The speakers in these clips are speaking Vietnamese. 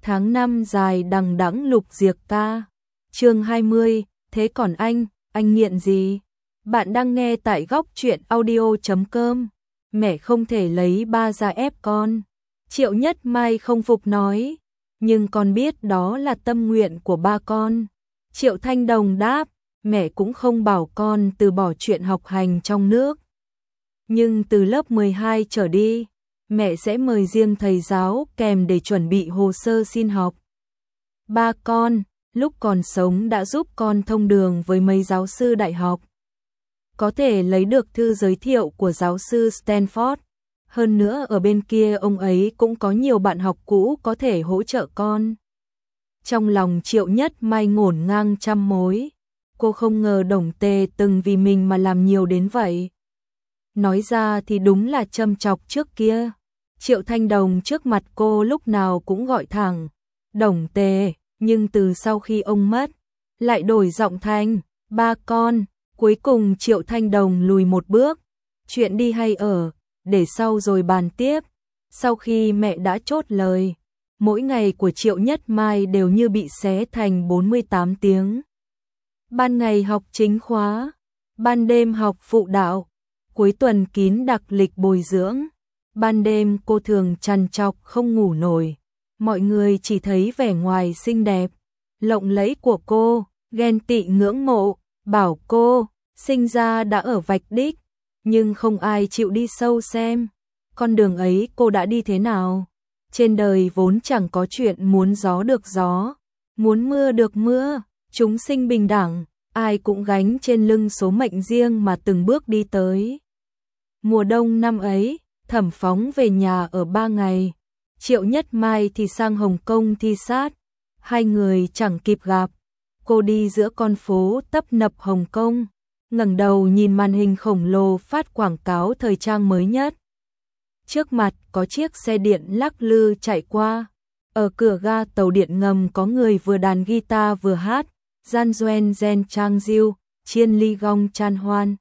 tháng năm dài đằng đẵng lục diệt ta. Chương 20, thế còn anh nghiện gì? Bạn đang nghe tại góc truyện audio.com. Mẹ không thể lấy ba ra ép con. Triệu Nhất Mai không phục nói, nhưng con biết đó là tâm nguyện của ba con. Triệu Thanh Đồng đáp, mẹ cũng không bảo con từ bỏ chuyện học hành trong nước. Nhưng từ lớp 12 trở đi, mẹ sẽ mời riêng thầy giáo kèm để chuẩn bị hồ sơ xin học. Ba con, lúc còn sống đã giúp con thông đường với mấy giáo sư đại học. Có thể lấy được thư giới thiệu của giáo sư Stanford. Hơn nữa ở bên kia ông ấy cũng có nhiều bạn học cũ có thể hỗ trợ con. Trong lòng Triệu Nhất Mai ngổn ngang trăm mối. Cô không ngờ Đồng Tề từng vì mình mà làm nhiều đến vậy. Nói ra thì đúng là châm chọc trước kia. Triệu Thanh Đồng trước mặt cô lúc nào cũng gọi thẳng Đồng Tề, nhưng từ sau khi ông mất, lại đổi giọng thành ba con. Cuối cùng Triệu Thanh Đồng lùi một bước, chuyện đi hay ở, để sau rồi bàn tiếp. Sau khi mẹ đã chốt lời, mỗi ngày của Triệu Nhất Mai đều như bị xé thành 48 tiếng. Ban ngày học chính khóa, ban đêm học phụ đạo, cuối tuần kín đặc lịch bồi dưỡng. Ban đêm cô thường trằn trọc không ngủ nổi, mọi người chỉ thấy vẻ ngoài xinh đẹp, lộng lẫy của cô, ghen tị ngưỡng mộ, bảo cô sinh ra đã ở vạch đích, nhưng không ai chịu đi sâu xem con đường ấy cô đã đi thế nào. Trên đời vốn chẳng có chuyện muốn gió được gió, muốn mưa được mưa, chúng sinh bình đẳng, ai cũng gánh trên lưng số mệnh riêng mà từng bước đi tới. Mùa đông năm ấy, Thẩm Phóng về nhà ở 3 ngày, Triệu Nhất Mai thì sang Hồng Kông thi sát, hai người chẳng kịp gặp. Cô đi giữa con phố tấp nập Hồng Kông, ngẩng đầu nhìn màn hình khổng lồ phát quảng cáo thời trang mới nhất. Trước mặt có chiếc xe điện lắc lư chạy qua, ở cửa ga tàu điện ngầm có người vừa đàn guitar vừa hát, Gian Duen Gen Trang Diêu, Chiên Ly Gong Chan Hoan.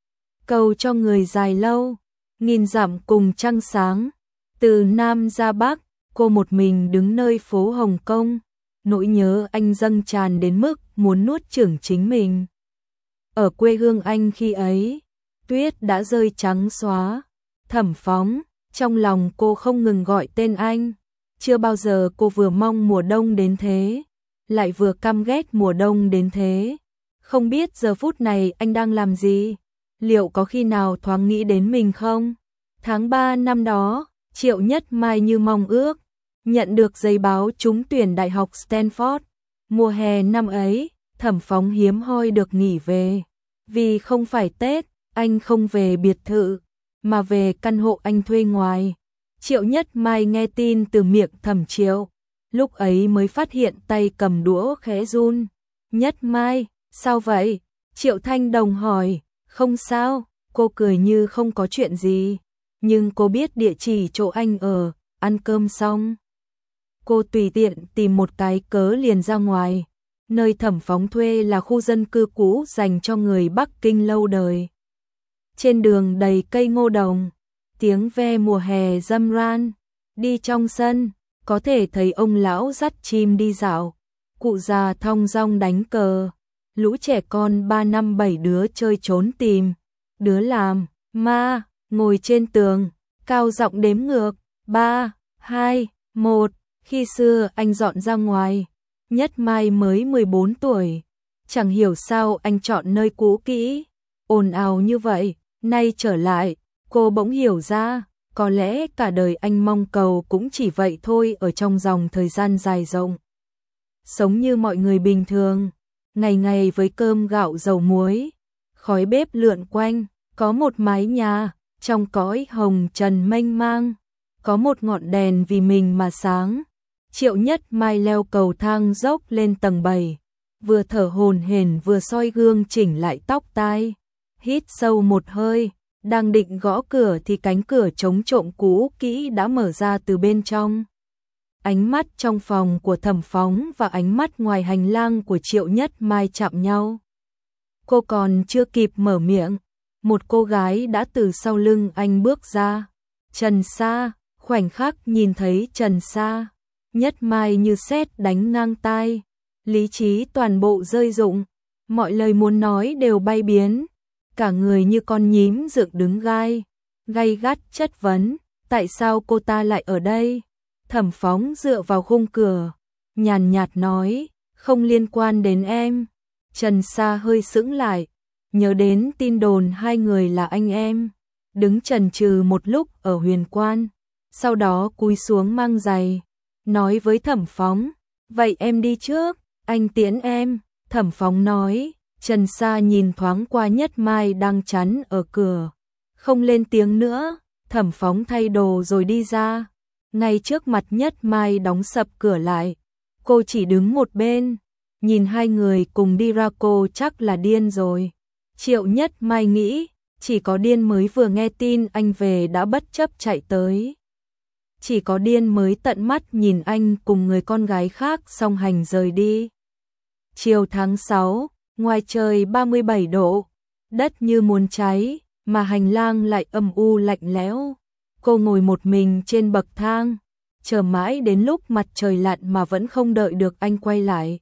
Cầu cho người dài lâu, nghìn dặm cùng trăng sáng, từ Nam ra Bắc, cô một mình đứng nơi phố Hồng Kông, nỗi nhớ anh dâng tràn đến mức muốn nuốt chửng chính mình. Ở quê hương anh khi ấy, tuyết đã rơi trắng xóa. Thẩm Phóng, trong lòng cô không ngừng gọi tên anh. Chưa bao giờ cô vừa mong mùa đông đến thế, lại vừa căm ghét mùa đông đến thế. Không biết giờ phút này anh đang làm gì? Liệu có khi nào thoáng nghĩ đến mình không? Tháng 3 năm đó, Triệu Nhất Mai như mong ước, nhận được giấy báo trúng tuyển Đại học Stanford. Mùa hè năm ấy, Thẩm Phóng hiếm hoi được nghỉ về. Vì không phải Tết, anh không về biệt thự, mà về căn hộ anh thuê ngoài. Triệu Nhất Mai nghe tin từ miệng Thẩm Triệu, lúc ấy mới phát hiện tay cầm đũa khẽ run. Nhất Mai, sao vậy? Triệu Thanh Đồng hỏi. Không sao, cô cười như không có chuyện gì. Nhưng cô biết địa chỉ chỗ anh ở, ăn cơm xong. Cô tùy tiện tìm một cái cớ liền ra ngoài. Nơi Thẩm Phóng thuê là khu dân cư cũ dành cho người Bắc Kinh lâu đời. Trên đường đầy cây ngô đồng, tiếng ve mùa hè râm ran. Đi trong sân, có thể thấy ông lão dắt chim đi dạo, cụ già thong dong đánh cờ, lũ trẻ con 3 năm 7 đứa chơi trốn tìm, đứa làm ma, ngồi trên tường, cao giọng đếm ngược, 3, 2, 1. Khi xưa anh dọn ra ngoài, Nhất Mai mới 14 tuổi, chẳng hiểu sao anh chọn nơi cũ kỹ, ồn ào như vậy. Nay trở lại, cô bỗng hiểu ra, có lẽ cả đời anh mong cầu cũng chỉ vậy thôi ở trong dòng thời gian dài rộng. Sống như mọi người bình thường, ngày ngày với cơm gạo dầu muối, khói bếp lượn quanh, có một mái nhà, trong cõi hồng trần mênh mang, có một ngọn đèn vì mình mà sáng. Triệu Nhất Mai leo cầu thang dốc lên tầng 7, vừa thở hổn hển vừa soi gương chỉnh lại tóc tai, hít sâu một hơi, đang định gõ cửa thì cánh cửa chống trộm cũ kỹ đã mở ra từ bên trong. Ánh mắt trong phòng của Thẩm Phóng và ánh mắt ngoài hành lang của Triệu Nhất Mai chạm nhau. Cô còn chưa kịp mở miệng, một cô gái đã từ sau lưng anh bước ra. Trần Sa, khoảnh khắc nhìn thấy Trần Sa, Nhất Mai như sét đánh ngang tai, lý trí toàn bộ rơi rụng, mọi lời muốn nói đều bay biến, cả người như con nhím dựng đứng gay gắt chất vấn, tại sao cô ta lại ở đây? Thẩm Phóng dựa vào khung cửa, nhàn nhạt nói, không liên quan đến em. Trần Sa hơi sững lại, nhớ đến tin đồn hai người là anh em, đứng chần chừ một lúc ở Huyền Quan, sau đó cúi xuống mang giày, nói với Thẩm Phóng, vậy em đi trước, anh tiễn em. Thẩm Phóng nói. Trần Sa nhìn thoáng qua Nhất Mai đang chắn ở cửa, không lên tiếng nữa. Thẩm Phóng thay đồ rồi đi ra, ngay trước mặt Nhất Mai đóng sập cửa lại. Cô chỉ đứng một bên, nhìn hai người cùng đi ra, cô chắc là điên rồi. Triệu Nhất Mai nghĩ, chỉ có điên mới vừa nghe tin anh về đã bất chấp chạy tới. Chỉ có điên mới tận mắt nhìn anh cùng người con gái khác song hành rời đi. Chiều tháng 6, ngoài trời 37 độ, đất như muốn cháy, mà hành lang lại âm u lạnh lẽo. Cô ngồi một mình trên bậc thang, chờ mãi đến lúc mặt trời lặn mà vẫn không đợi được anh quay lại.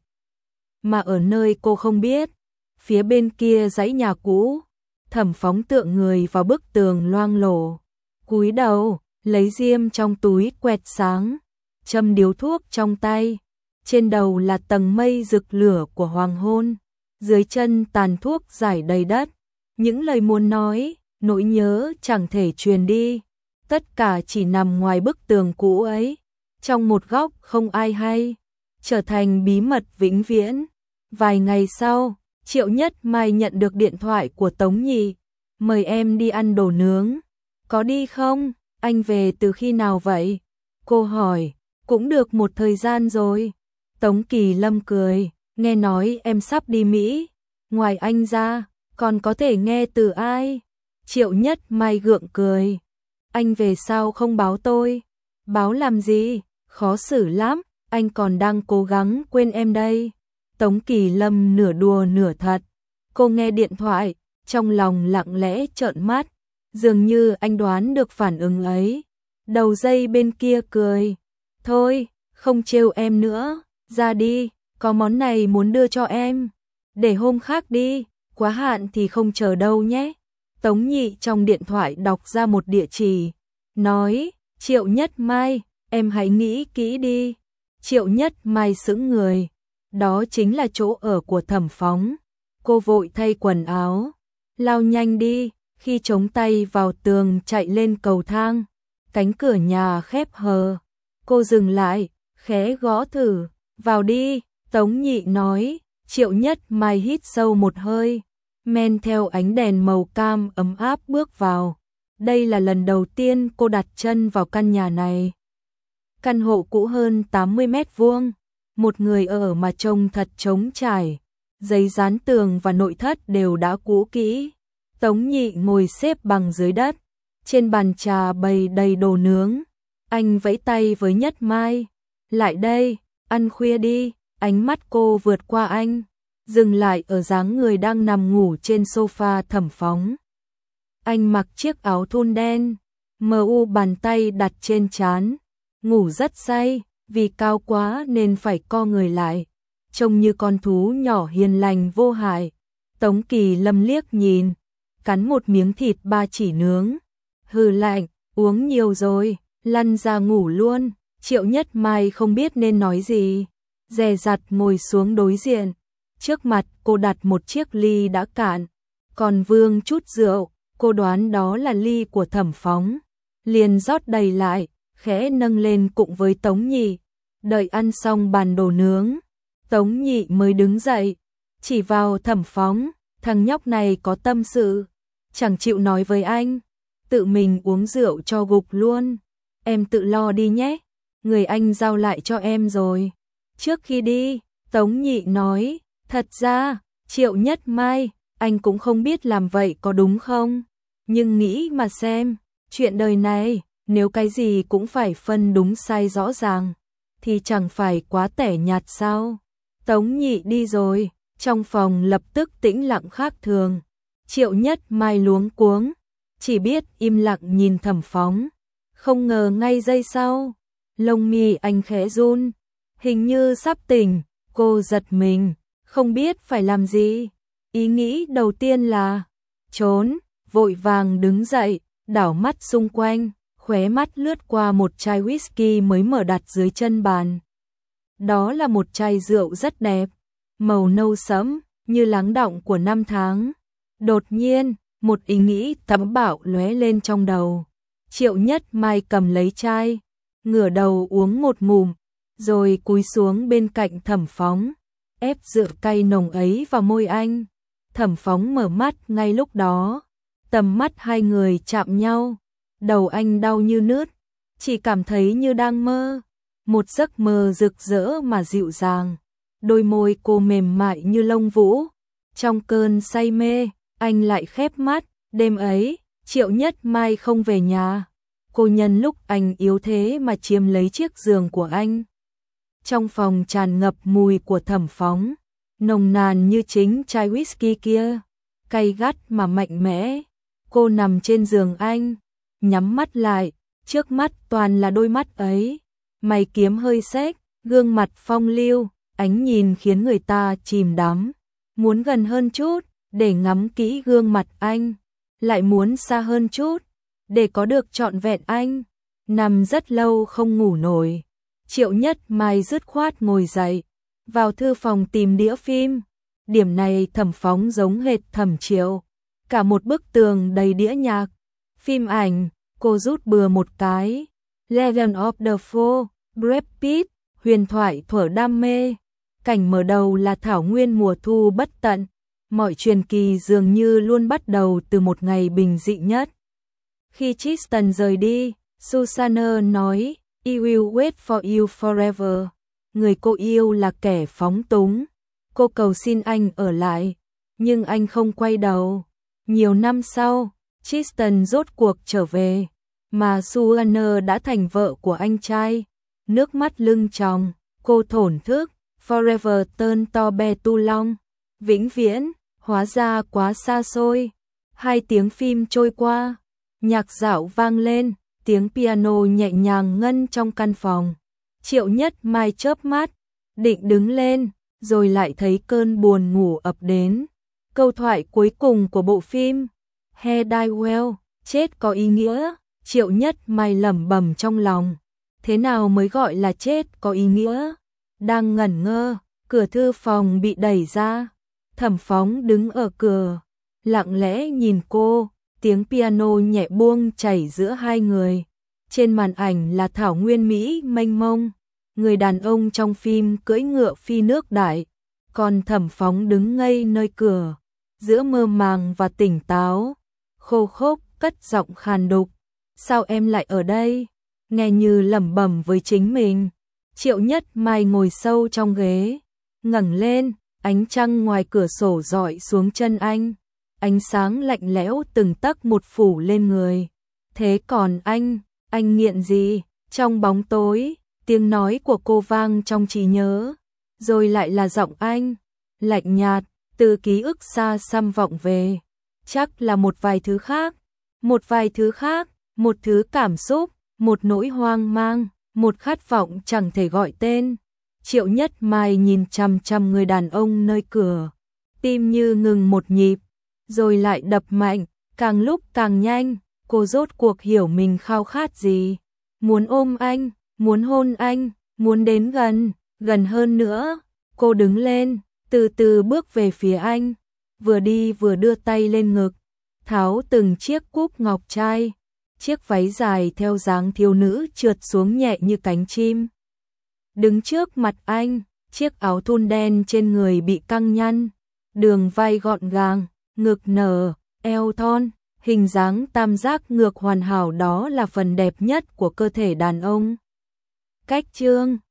Mà ở nơi cô không biết, phía bên kia dãy nhà cũ, Thẩm Phóng tựa người vào bức tường loang lổ, cúi đầu, lấy diêm trong túi quẹt sáng, châm điếu thuốc trong tay. Trên đầu là tầng mây rực lửa của hoàng hôn, dưới chân tàn thuốc rải đầy đất. Những lời muốn nói, nỗi nhớ chẳng thể truyền đi, tất cả chỉ nằm ngoài bức tường cũ ấy, trong một góc không ai hay, trở thành bí mật vĩnh viễn. Vài ngày sau, Triệu Nhất Mai nhận được điện thoại của Tống Nhị, mời em đi ăn đồ nướng. Có đi không? Anh về từ khi nào vậy? Cô hỏi. Cũng được một thời gian rồi. Tống Kỳ Lâm cười, nghe nói em sắp đi Mỹ, ngoài anh ra, còn có thể nghe từ ai? Triệu Nhất Mai gượng cười, anh về sao không báo tôi? Báo làm gì? Khó xử lắm, anh còn đang cố gắng quên em đây. Tống Kỳ Lâm nửa đùa nửa thật, cô nghe điện thoại, trong lòng lặng lẽ trợn mắt, dường như anh đoán được phản ứng ấy. Đầu dây bên kia cười, thôi, không trêu em nữa. Ra đi, có món này muốn đưa cho em. Để hôm khác đi, quá hạn thì không chờ đâu nhé. Tống Nhị trong điện thoại đọc ra một địa chỉ, nói, Triệu Nhất Mai, em hãy nghĩ kỹ đi. Triệu Nhất Mai sững người, đó chính là chỗ ở của Thẩm Phóng. Cô vội thay quần áo, lao nhanh đi, khi chống tay vào tường chạy lên cầu thang, cánh cửa nhà khép hờ. Cô dừng lại, khẽ gõ thử. Vào đi, Tống Nhị nói. Triệu Nhất Mai hít sâu một hơi, men theo ánh đèn màu cam ấm áp bước vào. Đây là lần đầu tiên cô đặt chân vào căn nhà này. Căn hộ cũ hơn 80 mét vuông, một người ở mà trông thật trống trải. Giấy dán tường và nội thất đều đã cũ kỹ. Tống Nhị ngồi xếp bằng dưới đất, trên bàn trà bày đầy đồ nướng. Anh vẫy tay với Nhất Mai, lại đây, ăn khuya đi. Ánh mắt cô vượt qua anh, dừng lại ở dáng người đang nằm ngủ trên sofa Thẩm Phóng. Anh mặc chiếc áo thun đen, mờ u bàn tay đặt trên trán, ngủ rất say, vì cao quá nên phải co người lại, trông như con thú nhỏ hiền lành vô hại. Tống Kỳ Lâm liếc nhìn, cắn một miếng thịt ba chỉ nướng, hừ lạnh, uống nhiều rồi, lăn ra ngủ luôn. Triệu Nhất Mai không biết nên nói gì, dè dặt ngồi xuống đối diện. Trước mặt cô đặt một chiếc ly đã cạn, còn vương chút rượu, cô đoán đó là ly của Thẩm Phóng, liền rót đầy lại, khẽ nâng lên cùng với Tống Nhị. Đợi ăn xong bàn đồ nướng, Tống Nhị mới đứng dậy, chỉ vào Thẩm Phóng, thằng nhóc này có tâm sự, chẳng chịu nói với anh, tự mình uống rượu cho gục luôn. Em tự lo đi nhé, người anh giao lại cho em rồi. Trước khi đi, Tống Nhị nói, thật ra, Triệu Nhất Mai, anh cũng không biết làm vậy có đúng không? Nhưng nghĩ mà xem, chuyện đời này, nếu cái gì cũng phải phân đúng sai rõ ràng, thì chẳng phải quá tẻ nhạt sao? Tống Nhị đi rồi, trong phòng lập tức tĩnh lặng khác thường. Triệu Nhất Mai luống cuống, chỉ biết im lặng nhìn Thẩm Phóng. Không ngờ ngay giây sau, Lông mi anh khẽ run, hình như sắp tỉnh, cô giật mình, không biết phải làm gì. Ý nghĩ đầu tiên là trốn, vội vàng đứng dậy, đảo mắt xung quanh, khóe mắt lướt qua một chai whisky mới mở đặt dưới chân bàn. Đó là một chai rượu rất đẹp, màu nâu sẫm, như lắng đọng của năm tháng. Đột nhiên, một ý nghĩ táo bạo lóe lên trong đầu. Triệu Nhất Mai cầm lấy chai, ngửa đầu uống một ngụm, rồi cúi xuống bên cạnh Thẩm Phóng, ép rượu cay nồng ấy vào môi anh. Thẩm Phóng mở mắt ngay lúc đó, tầm mắt hai người chạm nhau, đầu anh đau như nứt, chỉ cảm thấy như đang mơ, một giấc mơ rực rỡ mà dịu dàng. Đôi môi cô mềm mại như lông vũ. Trong cơn say mê, anh lại khép mắt. Đêm ấy, Triệu Nhất Mai không về nhà. Cô nhân lúc anh yếu thế mà chiếm lấy chiếc giường của anh. Trong phòng tràn ngập mùi của Thẩm Phóng, nồng nàn như chính chai whisky kia, cay gắt mà mạnh mẽ. Cô nằm trên giường anh, nhắm mắt lại, trước mắt toàn là đôi mắt ấy. Mày kiếm hơi xếch, gương mặt phong lưu, ánh nhìn khiến người ta chìm đắm. Muốn gần hơn chút, để ngắm kỹ gương mặt anh, lại muốn xa hơn chút, để có được trọn vẹn anh. Nằm rất lâu không ngủ nổi, Triệu Nhất Mai dứt khoát ngồi dậy, vào thư phòng tìm đĩa phim. Điểm này Thẩm Phóng giống hệt Thẩm Triệu, cả một bức tường đầy đĩa nhạc, phim ảnh. Cô rút bừa một cái, Legend of the Fall, Brad Pitt, huyền thoại thuở đam mê. Cảnh mở đầu là thảo nguyên mùa thu bất tận, mọi truyền kỳ dường như luôn bắt đầu từ một ngày bình dị nhất. Khi Tristan rời đi, Susanna nói, I will wait for you forever. Người cô yêu là kẻ phóng túng. Cô cầu xin anh ở lại, nhưng anh không quay đầu. Nhiều năm sau, Tristan rốt cuộc trở về, mà Susanna đã thành vợ của anh trai. Nước mắt lưng tròng, cô thổn thức, forever turn to be too long. Vĩnh viễn, hóa ra quá xa xôi. 2 tiếng phim trôi qua, nhạc dạo vang lên, tiếng piano nhẹ nhàng ngân trong căn phòng. Triệu Nhất Mai chớp mắt, định đứng lên, rồi lại thấy cơn buồn ngủ ập đến. Câu thoại cuối cùng của bộ phim, He die well, chết có ý nghĩa. Triệu Nhất Mai lẩm bẩm trong lòng, thế nào mới gọi là chết có ý nghĩa? Đang ngẩn ngơ, cửa thư phòng bị đẩy ra. Thẩm Phóng đứng ở cửa, lặng lẽ nhìn cô, tiếng piano nhẹ buông chảy giữa hai người. Trên màn ảnh là thảo nguyên Mỹ mênh mông, người đàn ông trong phim cưỡi ngựa phi nước đại, còn Thẩm Phóng đứng ngây nơi cửa, giữa mơ màng và tỉnh táo. Khô khốc cất giọng khàn đục, sao em lại ở đây? Nghe như lẩm bẩm với chính mình. Triệu Nhất Mai ngồi sâu trong ghế, ngẩng lên, ánh trăng ngoài cửa sổ rọi xuống chân anh. Ánh sáng lạnh lẽo từng tấc một phủ lên người. Thế còn anh nghiện gì? Trong bóng tối, tiếng nói của cô vang trong trí nhớ, rồi lại là giọng anh, lạnh nhạt, từ ký ức xa xăm vọng về. Chắc là một vài thứ khác, một thứ cảm xúc, một nỗi hoang mang, một khát vọng chẳng thể gọi tên. Triệu Nhất Mai nhìn chằm chằm người đàn ông nơi cửa, tim như ngừng một nhịp, rồi lại đập mạnh, càng lúc càng nhanh. Cô rốt cuộc hiểu mình khao khát gì. Muốn ôm anh, muốn hôn anh, muốn đến gần hơn nữa. Cô đứng lên, từ từ bước về phía anh, vừa đi vừa đưa tay lên ngực, tháo từng chiếc cúc ngọc trai. Chiếc váy dài theo dáng thiếu nữ trượt xuống nhẹ như cánh chim. Đứng trước mặt anh, chiếc áo thun đen trên người bị căng nhăn, đường vai gọn gàng, ngực nở, eo thon, hình dáng tam giác ngược hoàn hảo, đó là phần đẹp nhất của cơ thể đàn ông. Cách chương